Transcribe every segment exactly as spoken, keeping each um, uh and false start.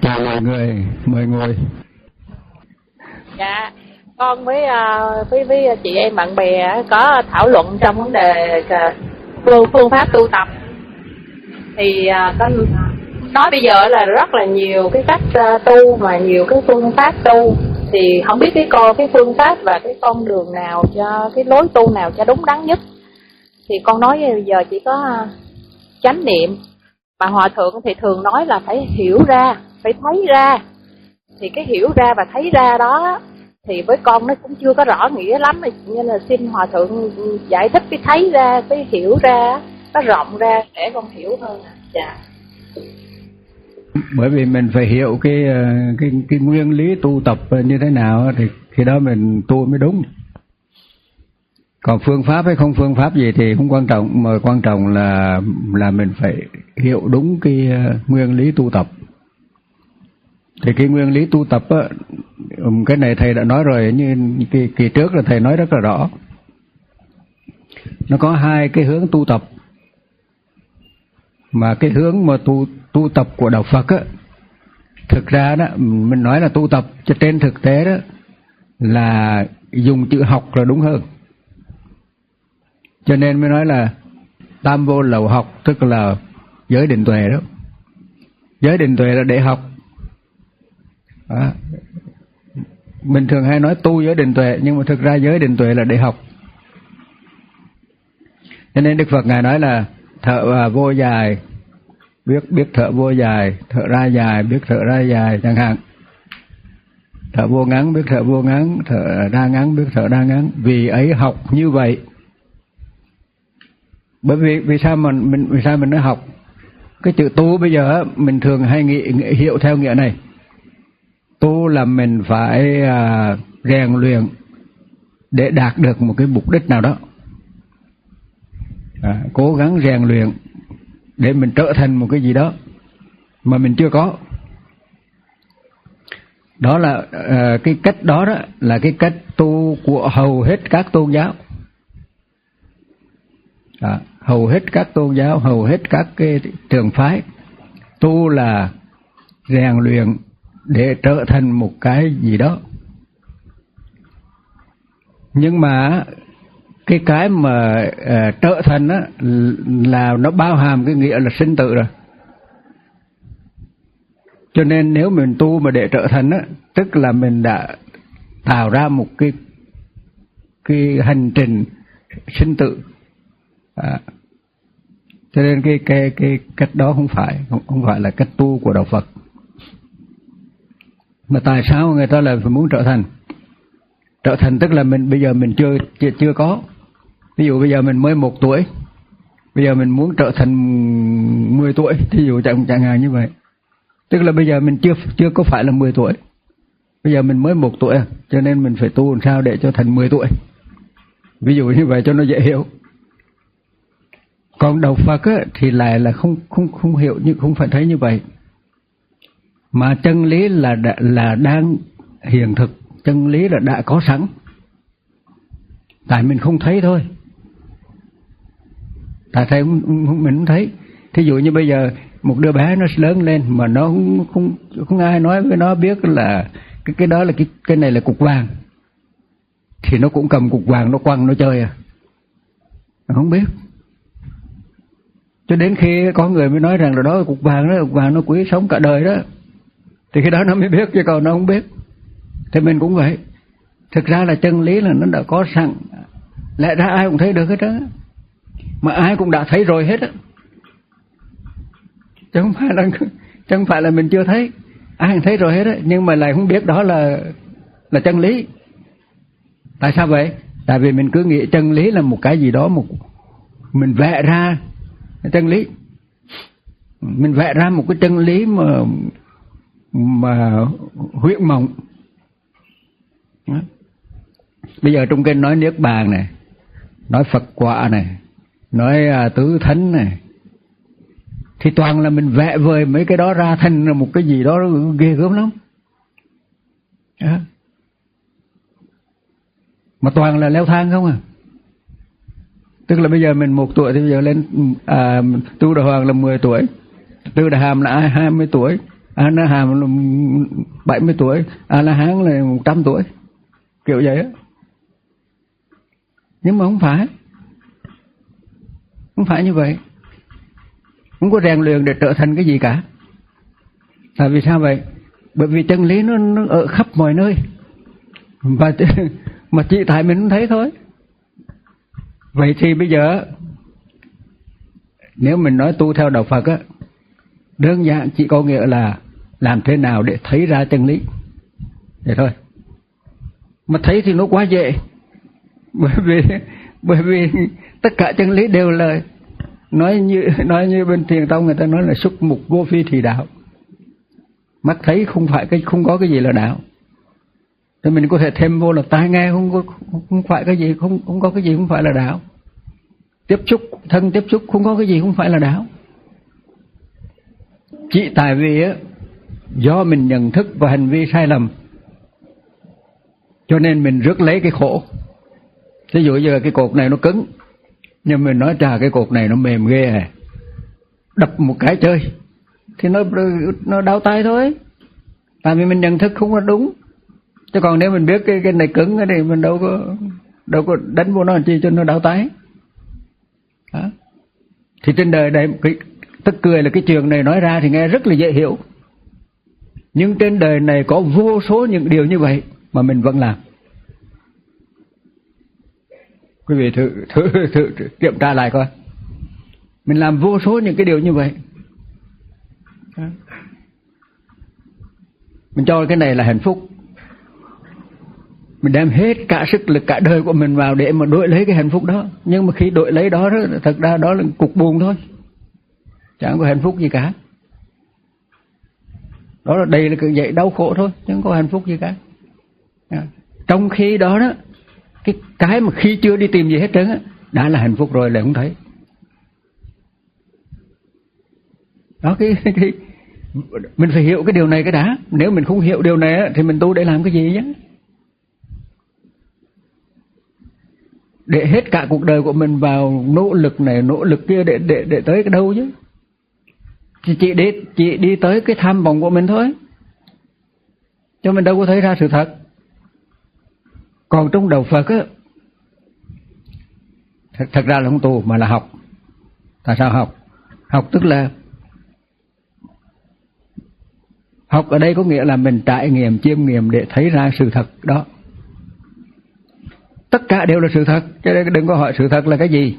Chào mọi người, mời ngồi. Dạ, con với với với chị em bạn bè có thảo luận trong vấn đề phương phương pháp tu tập. Thì con nói bây giờ là rất là nhiều cái cách tu mà nhiều cái phương pháp tu, thì không biết cái con cái phương pháp và cái con đường nào cho cái lối tu nào cho đúng đắn nhất. Thì con nói bây giờ chỉ có chánh niệm, mà hòa thượng thì thường nói là phải hiểu ra, phải thấy ra. Thì cái hiểu ra và thấy ra đó thì với con nó cũng chưa có rõ nghĩa lắm, nên là xin hòa thượng giải thích cái thấy ra, cái hiểu ra nó rộng ra để con hiểu hơn. Dạ. Bởi vì mình phải hiểu cái cái cái nguyên lý tu tập như thế nào thì khi đó mình tu mới đúng. Còn phương pháp hay không phương pháp gì thì không quan trọng, mà quan trọng là là mình phải hiểu đúng cái nguyên lý tu tập. Thì cái nguyên lý tu tập á, cái này thầy đã nói rồi, như kỳ, kỳ trước là thầy nói rất là rõ. Nó có hai cái hướng tu tập, mà cái hướng mà tu tu tập của đạo Phật á, thực ra đó mình nói là tu tập, cho trên thực tế đó là dùng chữ học là đúng hơn. Cho nên mới nói là tam vô lậu học, tức là giới định tuệ đó. Giới định tuệ là để học. À, mình thường hay nói tu giới định tuệ, nhưng mà thực ra giới định tuệ là để học. Cho nên Đức Phật Ngài nói là thở vô dài, biết biết thở vô dài, thở ra dài, biết thở ra dài chẳng hạn. Thở vô ngắn, biết thở vô ngắn, thở ra ngắn, biết thở ra ngắn. Vì ấy học như vậy. Bởi vì vì sao mình mình vì sao mình nói học? Cái chữ tu bây giờ mình thường hay nghĩ, nghĩ hiểu theo nghĩa này. Tu là mình phải à, rèn luyện để đạt được một cái mục đích nào đó. À, cố gắng rèn luyện để mình trở thành một cái gì đó mà mình chưa có. Đó là à, cái cách đó đó là cái cách tu của hầu hết các tôn giáo. À, hầu hết các tôn giáo, hầu hết các cái trường phái tu là rèn luyện để trở thành một cái gì đó. Nhưng mà cái cái mà uh, trở thành á là nó bao hàm cái nghĩa là sinh tử rồi. Cho nên nếu mình tu mà để trở thành á, tức là mình đã tạo ra một cái cái hành trình sinh tử. À, cho nên cái cái cái cách đó không phải không, không phải là cách tu của đạo Phật. Mà tại sao người ta lại phải muốn trở thành? Trở thành tức là mình bây giờ mình chưa chưa, chưa có. Ví dụ bây giờ mình mới một tuổi, bây giờ mình muốn trở thành mười tuổi, thí dụ chẳng chẳng hạn như vậy. Tức là bây giờ mình chưa chưa có phải là mười tuổi. Bây giờ mình mới một tuổi, cho nên mình phải tu làm sao để cho thành mười tuổi. Ví dụ như vậy cho nó dễ hiểu. Còn đạo Phật á, thì lại là không không không hiểu, nhưng không phải thấy như vậy. Mà chân lý là đã, là đang hiện thực, chân lý là đã có sẵn. Tại mình không thấy thôi. Tại thấy mình không thấy. Thí dụ như bây giờ một đứa bé nó lớn lên mà nó không không, không ai nói với nó biết là cái cái đó là cái cái này là cục vàng, thì nó cũng cầm cục vàng nó quăng nó chơi à. Nó không biết. Cho đến khi có người mới nói rằng là đó là cục vàng đó, cục vàng nó quý sống cả đời đó, thì cái đó nó mới biết, chứ còn nó không biết. Thì mình cũng vậy. Thực ra là chân lý là nó đã có sẵn, lẽ ra ai cũng thấy được hết đó, mà ai cũng đã thấy rồi hết á, chứ không phải là chứ không phải là mình chưa thấy, ai cũng thấy rồi hết á, nhưng mà lại không biết đó là là chân lý. Tại sao vậy? Tại vì mình cứ nghĩ chân lý là một cái gì đó, một mình vẽ ra chân lý, mình vẽ ra một cái chân lý mà mà huyễn mộng. Bây giờ trong kinh nói niết bàn này, nói Phật quả này, nói uh, tứ thánh này, thì toàn là mình vẽ vời mấy cái đó ra thành một cái gì đó ghê gớm lắm. Đó. Mà toàn là leo thang không à. Tức là bây giờ mình một tuổi thì bây giờ lên à, Tu Đà Hoàng là mười tuổi, Tư Đà Hàm là ai hai mươi tuổi, A Na Hàm là bảy mươi tuổi, A La Hán là một trăm tuổi, kiểu vậy á. Nhưng mà không phải, không phải như vậy. Không có rèn luyện để trở thành cái gì cả. Tại vì sao vậy? Bởi vì chân lý nó, nó ở khắp mọi nơi, và mà chỉ tại mình không thấy thôi. Vậy thì bây giờ nếu mình nói tu theo đạo Phật á, đơn giản chỉ có nghĩa là làm thế nào để thấy ra chân lý, vậy thôi. Mà thấy thì nó quá dễ, bởi vì bởi vì tất cả chân lý đều là nói như nói như bên Thiền tông người ta nói là xúc mục vô phi thì đạo. Mắt thấy không phải cái không có cái gì là đạo. Thì mình có thể thêm vô là tai nghe không có không phải cái gì không không có cái gì không phải là đạo. Tiếp xúc thân tiếp xúc không có cái gì không phải là đạo. Chỉ tại vì á do mình nhận thức và hành vi sai lầm cho nên mình rước lấy cái khổ. Ví dụ giờ cái cột này nó cứng, nhưng mình nói trà cái cột này nó mềm ghê à, đập một cái chơi thì nó nó đau tay thôi. Tại vì mình nhận thức không có đúng. Chứ còn nếu mình biết cái cái này cứng thì mình đâu có đâu có đánh vô nó làm chi cho nó đau tay. Đó. Thì trên đời này cái tức cười là cái trường này nói ra thì nghe rất là dễ hiểu. Nhưng trên đời này có vô số những điều như vậy mà mình vẫn làm. Quý vị thử, thử, thử, thử kiểm tra lại coi. Mình làm vô số những cái điều như vậy. Đó. Mình cho cái này là hạnh phúc. Mình đem hết cả sức lực cả đời của mình vào để mà đổi lấy cái hạnh phúc đó. Nhưng mà khi đổi lấy đó, đó thật ra đó là cục buồn thôi, chẳng có hạnh phúc gì cả. Đó là đây là cái dậy đau khổ thôi, chứ không có hạnh phúc gì cả. À. Trong khi đó đó, cái cái mà khi chưa đi tìm gì hết trơn á, đã là hạnh phúc rồi lại không thấy. Đó cái, cái mình phải hiểu cái điều này cái đã. Nếu mình không hiểu điều này á, thì mình tu để làm cái gì chứ? Để hết cả cuộc đời của mình vào nỗ lực này nỗ lực kia để để để tới cái đâu chứ? Chỉ chỉ đi chỉ đi tới cái tham vọng của mình thôi, cho mình đâu có thấy ra sự thật. Còn trong đạo Phật á, thật, thật ra là không tu mà là học. Tại sao học? Học tức là học ở đây có nghĩa là mình trải nghiệm chiêm nghiệm để thấy ra sự thật đó. Tất cả đều là sự thật, cho nên đừng có hỏi sự thật là cái gì.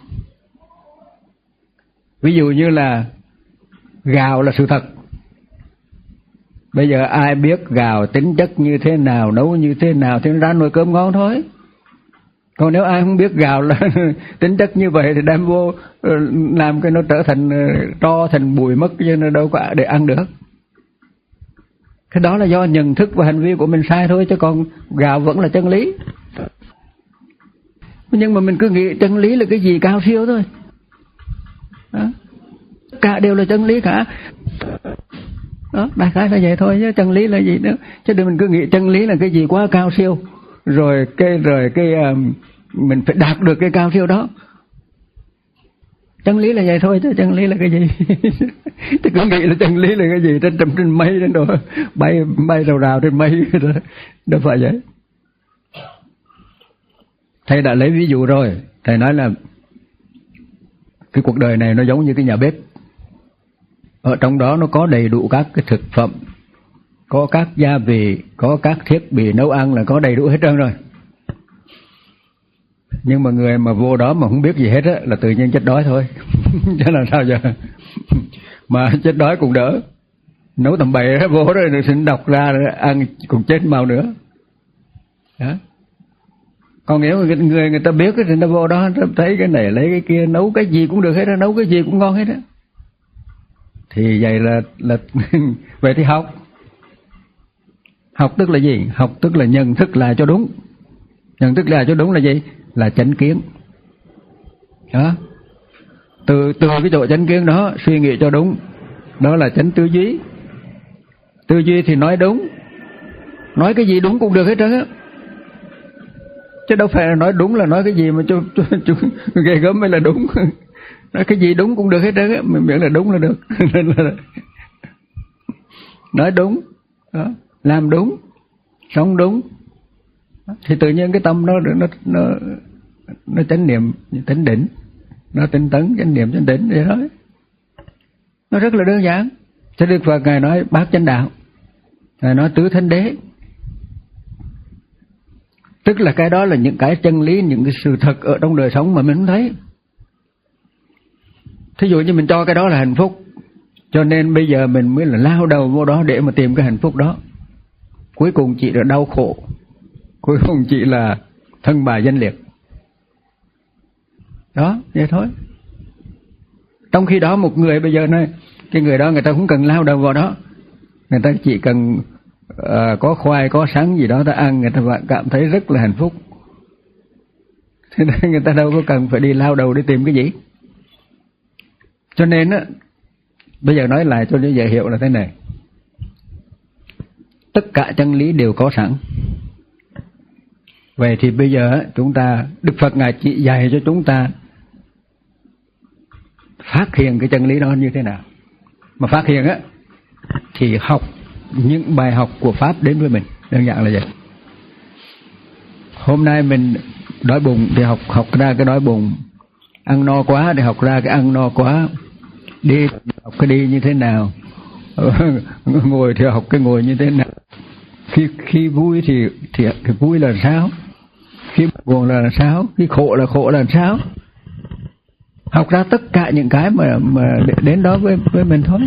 Ví dụ như là gạo là sự thật. Bây giờ ai biết gạo tính chất như thế nào, nấu như thế nào thì nó ra nồi cơm ngon thôi. Còn nếu ai không biết gạo là tính chất như vậy thì đem vô làm cái nó trở thành tro thành bụi mất, chứ nó đâu có để ăn được. Cái đó là do nhận thức và hành vi của mình sai thôi, chứ còn gạo vẫn là chân lý. Nhưng mà mình cứ nghĩ chân lý là cái gì cao siêu thôi. Đó. Tất cả đều là chân lý cả. Đó, đại khái là vậy thôi, chứ chân lý là gì nữa. Chứ đừng mình cứ nghĩ chân lý là cái gì quá cao siêu, rồi cái rồi cái uh, mình phải đạt được cái cao siêu đó. Chân lý là vậy thôi, chứ chân lý là cái gì? Chứ cứ nghĩ là chân lý là cái gì trên trầm trên mây trên đồ bay bay rào rào trên mây rồi. Đâu phải vậy. Thầy đã lấy ví dụ rồi. Thầy nói là cái cuộc đời này nó giống như cái nhà bếp. Ở trong đó nó có đầy đủ các cái thực phẩm, có các gia vị, có các thiết bị nấu ăn, là có đầy đủ hết trơn rồi. Nhưng mà người mà vô đó mà không biết gì hết á, là tự nhiên chết đói thôi. Chứ làm sao giờ. Mà chết đói cũng đỡ. Nấu tầm bậy vô rồi xin đọc ra rồi ăn cũng chết mau nữa. Đó. Còn nếu người, người người ta biết thì người ta vô đó thấy cái này lấy cái kia, nấu cái gì cũng được hết á, nấu cái gì cũng ngon hết á. Thì vậy là là vậy thì học. Học tức là gì? Học tức là nhận thức lại cho đúng. Nhận thức lại cho đúng là gì? Là chánh kiến. Đó. Từ từ cái chỗ chánh kiến đó suy nghĩ cho đúng, đó là chánh tư duy. Tư duy thì nói đúng, nói cái gì đúng cũng được hết trơn á. Chứ đâu phải là nói đúng là nói cái gì mà chú, chú, chú ghê gớm mới là đúng. Nói cái gì đúng cũng được hết trơn á, mình miễn là đúng là được. Nên là nói đúng, đó, làm đúng, sống đúng, thì tự nhiên cái tâm nó nó nó nó chánh niệm chánh định, nó tinh tấn chánh niệm chánh định vậy đó. Nó rất là đơn giản. Cho Đức Phật Ngài nói bát chánh đạo, Ngài nói tứ thánh đế, tức là cái đó là những cái chân lý, những cái sự thật ở trong đời sống mà mình không thấy. Thí dụ như mình cho cái đó là hạnh phúc, cho nên bây giờ mình mới là lao đầu vô đó để mà tìm cái hạnh phúc đó. Cuối cùng chỉ là đau khổ, cuối cùng chỉ là thân bà danh liệt. Đó, vậy thôi. Trong khi đó một người bây giờ này, cái người đó người ta cũng cần lao đầu vào đó, người ta chỉ cần uh, có khoai, có sắn gì đó ta ăn, người ta cảm thấy rất là hạnh phúc. Thế nên người ta đâu có cần phải đi lao đầu để tìm cái gì. Cho nên á, bây giờ nói lại cho nó dễ hiểu là thế này. Tất cả chân lý đều có sẵn. Vậy thì bây giờ chúng ta, Đức Phật Ngài chỉ dạy cho chúng ta phát hiện cái chân lý đó như thế nào. Mà phát hiện á thì học những bài học của Pháp đến với mình, đơn giản là vậy. Hôm nay mình đói bụng thì học học ra cái đói bụng, ăn no quá thì học ra cái ăn no quá, đi học cái đi như thế nào, ngồi thì học cái ngồi như thế nào. Khi khi vui thì thì cái vui là sao, khi buồn là sao, khi khổ là khổ là sao. Học ra tất cả những cái mà mà đến đó với với mình thôi.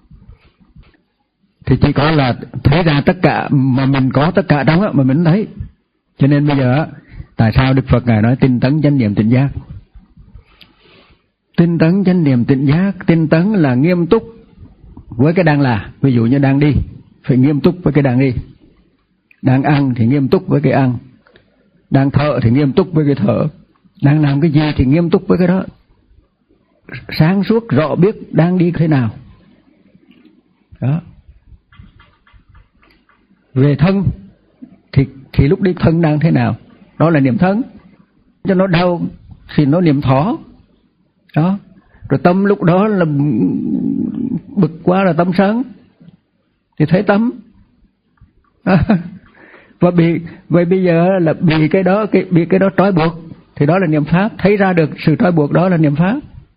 Thì chỉ có là thấy ra tất cả mà mình có tất cả trong á mà mình thấy. Cho nên bây giờ tại sao Đức Phật Ngài nói tinh tấn chánh niệm tỉnh giác? Tinh tấn chánh niệm tỉnh giác, tinh tấn là nghiêm túc với cái đang là. Ví dụ như đang đi, phải nghiêm túc với cái đang đi. Đang ăn thì nghiêm túc với cái ăn. Đang thở thì nghiêm túc với cái thở. Đang làm cái gì thì nghiêm túc với cái đó. Sáng suốt rõ biết đang đi thế nào. Đó. Về thân thì thì lúc đi thân đang thế nào, đó là niệm thân. Cho nó đau thì nó niệm thỏ. Đó. Rồi tâm lúc đó là bực quá là tâm sân thì thấy tâm. Đó. Và bị vậy bây giờ là bị cái đó cái bị cái đó trói buộc thì đó là niệm pháp, thấy ra được sự trói buộc đó là niệm pháp.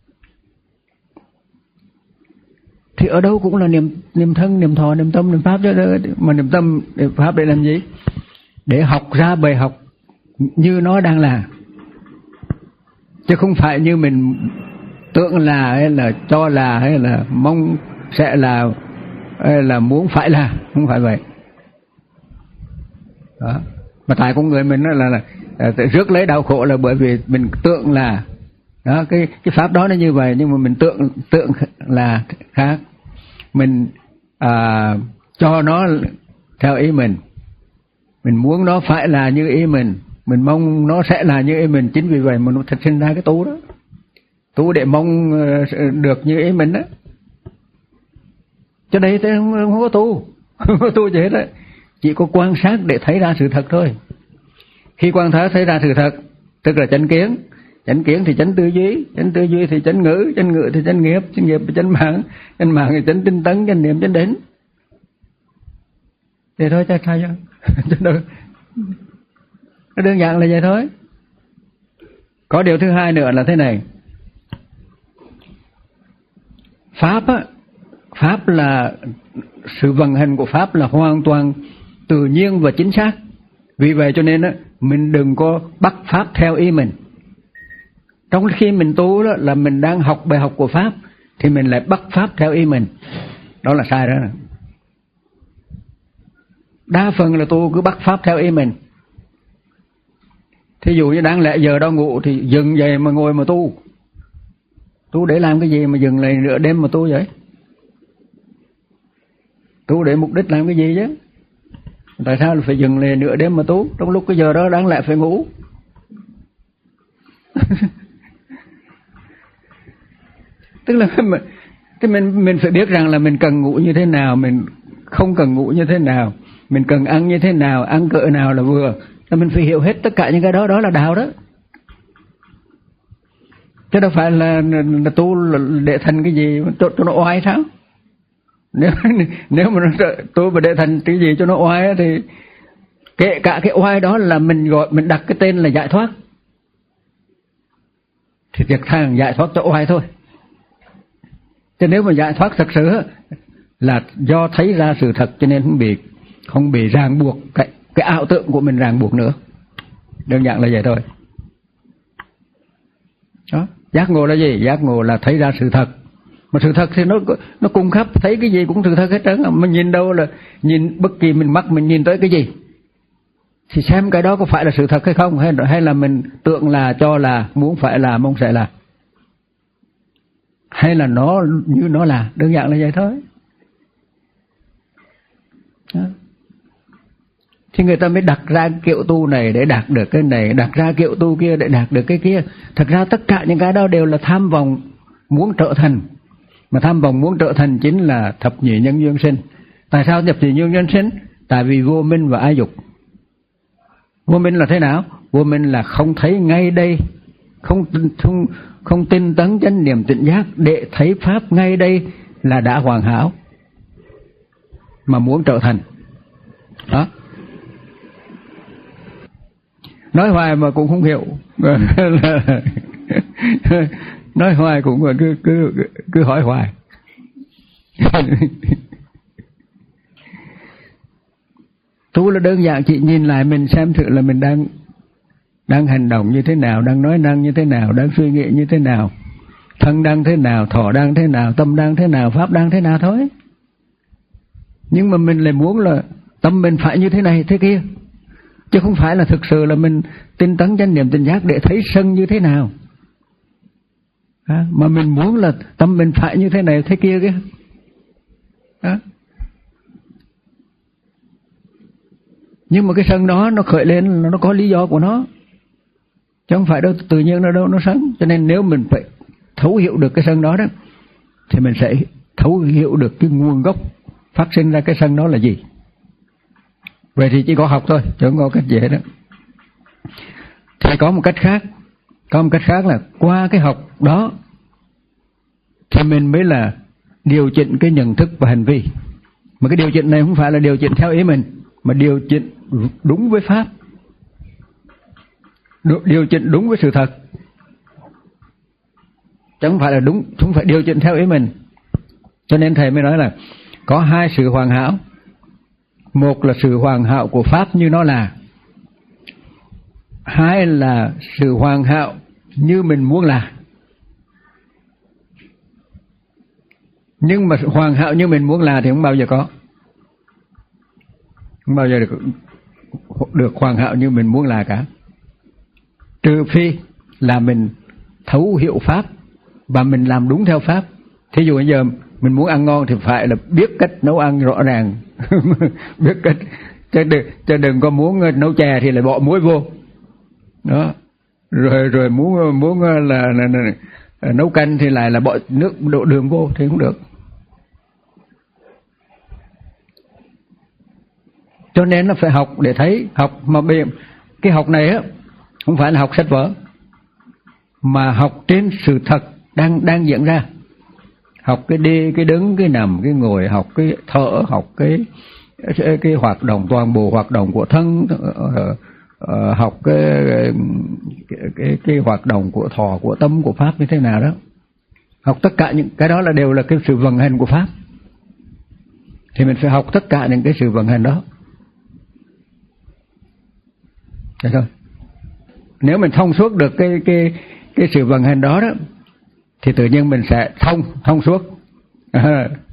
Thì ở đâu cũng là niệm niệm thân, niệm thọ, niệm tâm, niệm pháp chứ. Mà niệm tâm, niệm pháp để làm gì? Để học ra bài học như nó đang là, chứ không phải như mình tưởng là hay là cho là hay là mong sẽ là hay là muốn phải là, không phải vậy. Đó. Mà tại con người mình đó là, là, là rước lấy đau khổ là bởi vì mình tưởng là đó, cái cái pháp đó nó như vậy, nhưng mà mình tưởng tưởng là khác. Mình à, cho nó theo ý mình, mình muốn nó phải là như ý mình, mình mong nó sẽ là như ý mình. Chính vì vậy mà nó thật sinh ra cái tu đó, tu để mong được như ý mình đó. Cho đây thế không, không có tu, không có tu gì hết đó. Chỉ có quan sát để thấy ra sự thật thôi. Khi quan sát thấy ra sự thật, tức là chánh kiến. Chánh kiến thì chánh tư duy, chánh tư duy thì chánh ngữ, chánh ngữ thì chánh nghiệp, chánh nghiệp thì chánh mạng, chánh mạng thì chánh tinh tấn, chánh niệm, chánh định. Vậy thôi chắc sao chứ? Nó đơn giản là vậy thôi. Có điều thứ hai nữa là thế này. Pháp á, Pháp là sự vận hành của Pháp là hoàn toàn tự nhiên và chính xác. Vì vậy cho nên á, mình đừng có bắt Pháp theo ý mình. Trong khi mình tu đó là mình đang học bài học của Pháp, thì mình lại bắt Pháp theo ý mình. Đó là sai đó. Đa phần là tu cứ bắt Pháp theo ý mình. Thí dụ như đáng lẽ giờ đau ngủ thì dừng vậy mà ngồi mà tu. Tu để làm cái gì mà dừng lại nửa đêm mà tu vậy? Tu để mục đích làm cái gì chứ? Tại sao là phải dừng lại nửa đêm mà tu? Trong lúc cái giờ đó đáng lẽ phải ngủ. Tức là mình, thì mình mình phải biết rằng là mình cần ngủ như thế nào, mình không cần ngủ như thế nào, mình cần ăn như thế nào, ăn cỡ nào là vừa. Là mình phải hiểu hết tất cả những cái đó, đó là đạo đó. Chứ đâu phải là, là tu để thành cái gì cho, cho nó oai sao? Nếu nếu mà nó tôi mà để thành cái gì cho nó oai thì kể cả cái oai đó là mình gọi mình đặt cái tên là giải thoát, thì việc thằng giải thoát cho oai thôi. Chứ nếu mà giải thoát thật sự là do thấy ra sự thật cho nên không bị không bị ràng buộc cái cái ảo tưởng của mình ràng buộc nữa. Đơn giản là vậy thôi. Đó, giác ngộ là gì? Giác ngộ là thấy ra sự thật. Mà sự thật thì nó nó cung khắp, thấy cái gì cũng sự thật hết trơn. Mình nhìn đâu là nhìn bất kỳ mình mắt mình nhìn tới cái gì thì xem cái đó có phải là sự thật hay không, hay hay là mình tưởng là cho là muốn phải là mong sẽ là, hay là nó như nó là. Đơn giản là vậy thôi. Đó. Thì người ta mới đặt ra kiểu tu này để đạt được cái này, đặt ra kiểu tu kia để đạt được cái kia. Thật ra tất cả những cái đó đều là tham vọng muốn trở thành. Mà tham vọng muốn trở thành chính là thập nhị nhân duyên sinh. Tại sao thập nhị nhân duyên sinh? Tại vì vô minh và ái dục. Vô minh là thế nào? Vô minh là không thấy ngay đây, không không không tinh tấn chánh niệm tỉnh giác để thấy pháp ngay đây là đã hoàn hảo mà muốn trở thành. Đó. Nói hoài mà cũng không hiểu. Nói hoài cũng cứ cứ cứ hỏi hoài. Tu là đơn giản, chị nhìn lại mình xem thử là mình đang đang hành động như thế nào, đang nói năng như thế nào, đang suy nghĩ như thế nào, thân đang thế nào, thọ đang thế nào, tâm đang thế nào, pháp đang thế nào thôi. Nhưng mà mình lại muốn là tâm mình phải như thế này thế kia, chứ không phải là thực sự là mình tinh tấn chánh niệm tỉnh giác để thấy sân như thế nào. À, mà mình muốn là tâm mình phải như thế này thế kia kia. À. Nhưng mà cái sân đó nó khởi lên nó có lý do của nó, chứ không phải đâu tự nhiên nó đâu nó sân. Cho nên nếu mình phải thấu hiểu được cái sân đó đó thì mình sẽ thấu hiểu được cái nguồn gốc phát sinh ra cái sân đó là gì. Vậy thì chỉ có học thôi, chứ không có cách dễ đó. Thì có một cách khác, có một cách khác là qua cái học đó thì mình mới là điều chỉnh cái nhận thức và hành vi. Mà cái điều chỉnh này không phải là điều chỉnh theo ý mình, mà điều chỉnh đúng với pháp, điều chỉnh đúng với sự thật, chứ không phải là đúng, không phải điều chỉnh theo ý mình. Cho nên thầy mới nói là có hai sự hoàn hảo. Một là sự hoàn hảo của pháp như nó là, hai là sự hoàn hảo như mình muốn là. Nhưng mà hoàn hảo như mình muốn là thì không bao giờ có, không bao giờ được được hoàn hảo như mình muốn là cả. Trừ phi là mình thấu hiểu pháp và mình làm đúng theo pháp. Thí dụ bây giờ mình muốn ăn ngon thì phải là biết cách nấu ăn rõ ràng, biết cách, chứ đừng, chứ đừng có muốn nấu chè thì lại bỏ muối vô. Đó. Rồi rồi muốn muốn là, là, là, là nấu canh thì lại là bỏ nước đổ đường vô thì không được. Cho nên nó phải học để thấy, học mà bị cái học này á không phải là học sách vở, mà học trên sự thật đang đang diễn ra. Học cái đi, cái đứng, cái nằm, cái ngồi, học cái thở, học cái cái, cái hoạt động, toàn bộ hoạt động của thân, uh, uh, học cái cái, cái cái hoạt động của thọ, của tâm, của pháp như thế nào đó. Học tất cả những cái đó là đều là cái sự vận hành của pháp. Thì mình phải học tất cả những cái sự vận hành đó. Được không? Nếu mình thông suốt được cái cái cái sự vận hành đó đó thì tự nhiên mình sẽ thông thông suốt. À,